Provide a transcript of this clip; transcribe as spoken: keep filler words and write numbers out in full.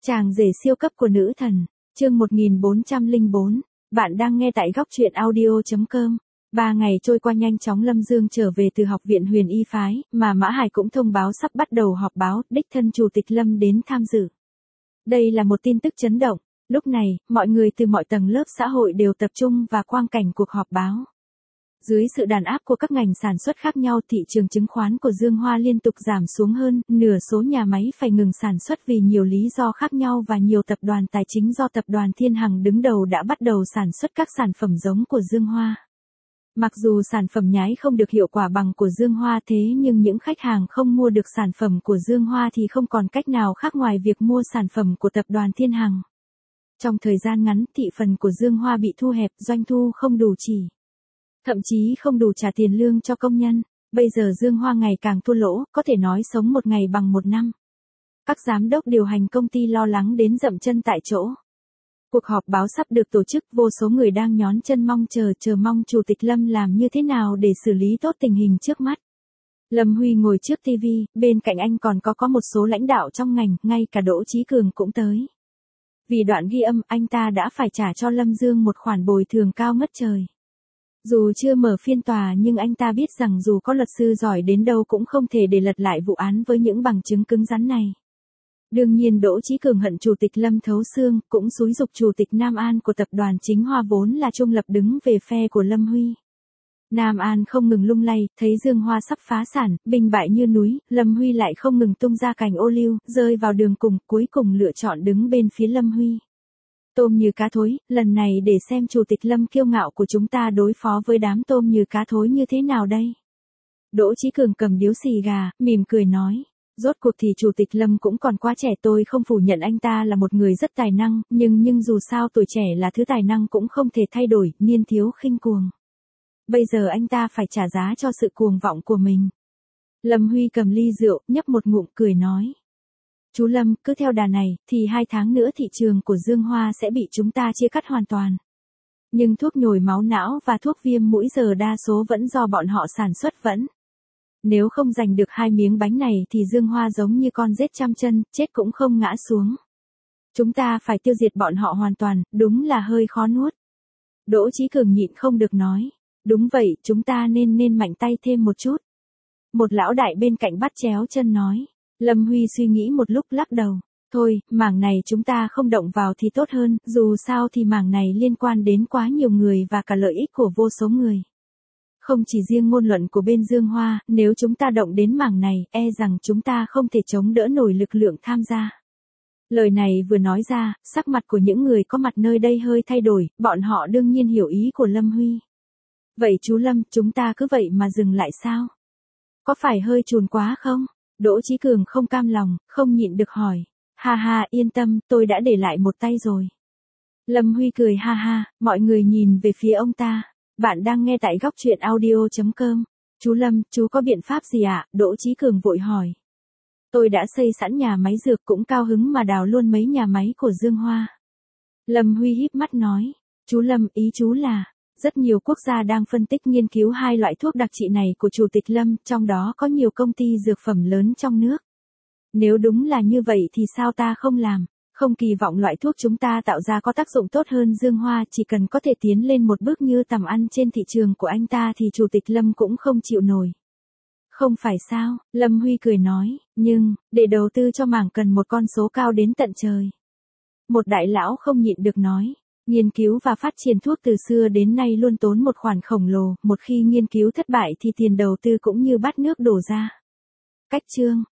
Chàng rể siêu cấp của nữ thần, chương một nghìn bốn trăm lẻ bốn, bạn đang nghe tại góc truyện audio chấm com. Ba ngày trôi qua nhanh chóng, Lâm Dương trở về từ học viện Huyền Y Phái, mà Mã Hải cũng thông báo sắp bắt đầu họp báo, đích thân Chủ tịch Lâm đến tham dự. Đây là một tin tức chấn động, lúc này, mọi người từ mọi tầng lớp xã hội đều tập trung vào quang cảnh cuộc họp báo. Dưới sự đàn áp của các ngành sản xuất khác nhau, thị trường chứng khoán của Dương Hoa liên tục giảm xuống, hơn nửa số nhà máy phải ngừng sản xuất vì nhiều lý do khác nhau, và nhiều tập đoàn tài chính do tập đoàn Thiên Hằng đứng đầu đã bắt đầu sản xuất các sản phẩm giống của Dương Hoa. Mặc dù sản phẩm nhái không được hiệu quả bằng của Dương Hoa, thế nhưng những khách hàng không mua được sản phẩm của Dương Hoa thì không còn cách nào khác ngoài việc mua sản phẩm của tập đoàn Thiên Hằng. Trong thời gian ngắn, thị phần của Dương Hoa bị thu hẹp, doanh thu không đủ chỉ. Thậm chí không đủ trả tiền lương cho công nhân. Bây giờ Dương Hoa ngày càng thua lỗ, có thể nói sống một ngày bằng một năm. Các giám đốc điều hành công ty lo lắng đến dậm chân tại chỗ. Cuộc họp báo sắp được tổ chức, vô số người đang nhón chân mong chờ chờ mong Chủ tịch Lâm làm như thế nào để xử lý tốt tình hình trước mắt. Lâm Huy ngồi trước ti vi, bên cạnh anh còn có có một số lãnh đạo trong ngành, ngay cả Đỗ Chí Cường cũng tới. Vì đoạn ghi âm, anh ta đã phải trả cho Lâm Dương một khoản bồi thường cao ngất trời. Dù chưa mở phiên tòa nhưng anh ta biết rằng dù có luật sư giỏi đến đâu cũng không thể để lật lại vụ án với những bằng chứng cứng rắn này. Đương nhiên Đỗ Chí Cường hận Chủ tịch Lâm thấu xương, cũng xúi giục Chủ tịch Nam An của tập đoàn Chính Hoa vốn là trung lập đứng về phe của Lâm Huy. Nam An không ngừng lung lay, thấy Dương Hoa sắp phá sản, bình bại như núi, Lâm Huy lại không ngừng tung ra cành ô liu, rơi vào đường cùng, cuối cùng lựa chọn đứng bên phía Lâm Huy. Tôm như cá thối, lần này để xem Chủ tịch Lâm kiêu ngạo của chúng ta đối phó với đám tôm như cá thối như thế nào đây. Đỗ Chí Cường cầm điếu xì gà, mỉm cười nói. Rốt cuộc thì Chủ tịch Lâm cũng còn quá trẻ, tôi không phủ nhận anh ta là một người rất tài năng, nhưng nhưng dù sao tuổi trẻ là thứ tài năng cũng không thể thay đổi, niên thiếu khinh cuồng. Bây giờ anh ta phải trả giá cho sự cuồng vọng của mình. Lâm Huy cầm ly rượu, nhấp một ngụm cười nói. Chú Lâm, cứ theo đà này, thì hai tháng nữa thị trường của Dương Hoa sẽ bị chúng ta chia cắt hoàn toàn. Nhưng thuốc nhồi máu não và thuốc viêm mũi giờ đa số vẫn do bọn họ sản xuất vẫn. Nếu không giành được hai miếng bánh này thì Dương Hoa giống như con rết trăm chân, chết cũng không ngã xuống. Chúng ta phải tiêu diệt bọn họ hoàn toàn, đúng là hơi khó nuốt. Đỗ Chí Cường nhịn không được nói. Đúng vậy, chúng ta nên nên mạnh tay thêm một chút. Một lão đại bên cạnh bắt chéo chân nói. Lâm Huy suy nghĩ một lúc lắc đầu. Thôi, mảng này chúng ta không động vào thì tốt hơn, dù sao thì mảng này liên quan đến quá nhiều người và cả lợi ích của vô số người. Không chỉ riêng ngôn luận của bên Dương Hoa, nếu chúng ta động đến mảng này, e rằng chúng ta không thể chống đỡ nổi lực lượng tham gia. Lời này vừa nói ra, sắc mặt của những người có mặt nơi đây hơi thay đổi, bọn họ đương nhiên hiểu ý của Lâm Huy. Vậy chú Lâm, chúng ta cứ vậy mà dừng lại sao? Có phải hơi chùn quá không? Đỗ Chí Cường không cam lòng, không nhịn được hỏi. Ha ha, yên tâm, tôi đã để lại một tay rồi. Lâm Huy cười ha ha, mọi người nhìn về phía ông ta. Bạn đang nghe tại góc truyện audio chấm com. Chú Lâm, chú có biện pháp gì ạ? À? Đỗ Chí Cường vội hỏi. Tôi đã xây sẵn nhà máy dược, cũng cao hứng mà đào luôn mấy nhà máy của Dương Hoa. Lâm Huy híp mắt nói. Chú Lâm, ý chú là, rất nhiều quốc gia đang phân tích nghiên cứu hai loại thuốc đặc trị này của Chủ tịch Lâm, trong đó có nhiều công ty dược phẩm lớn trong nước. Nếu đúng là như vậy thì sao ta không làm? Không kỳ vọng loại thuốc chúng ta tạo ra có tác dụng tốt hơn Dương Hoa, chỉ cần có thể tiến lên một bước như tầm ăn trên thị trường của anh ta thì Chủ tịch Lâm cũng không chịu nổi. Không phải sao? Lâm Huy cười nói, nhưng, để đầu tư cho mảng cần một con số cao đến tận trời. Một đại lão không nhịn được nói. Nghiên cứu và phát triển thuốc từ xưa đến nay luôn tốn một khoản khổng lồ, một khi nghiên cứu thất bại thì tiền đầu tư cũng như bát nước đổ ra. Cách chương,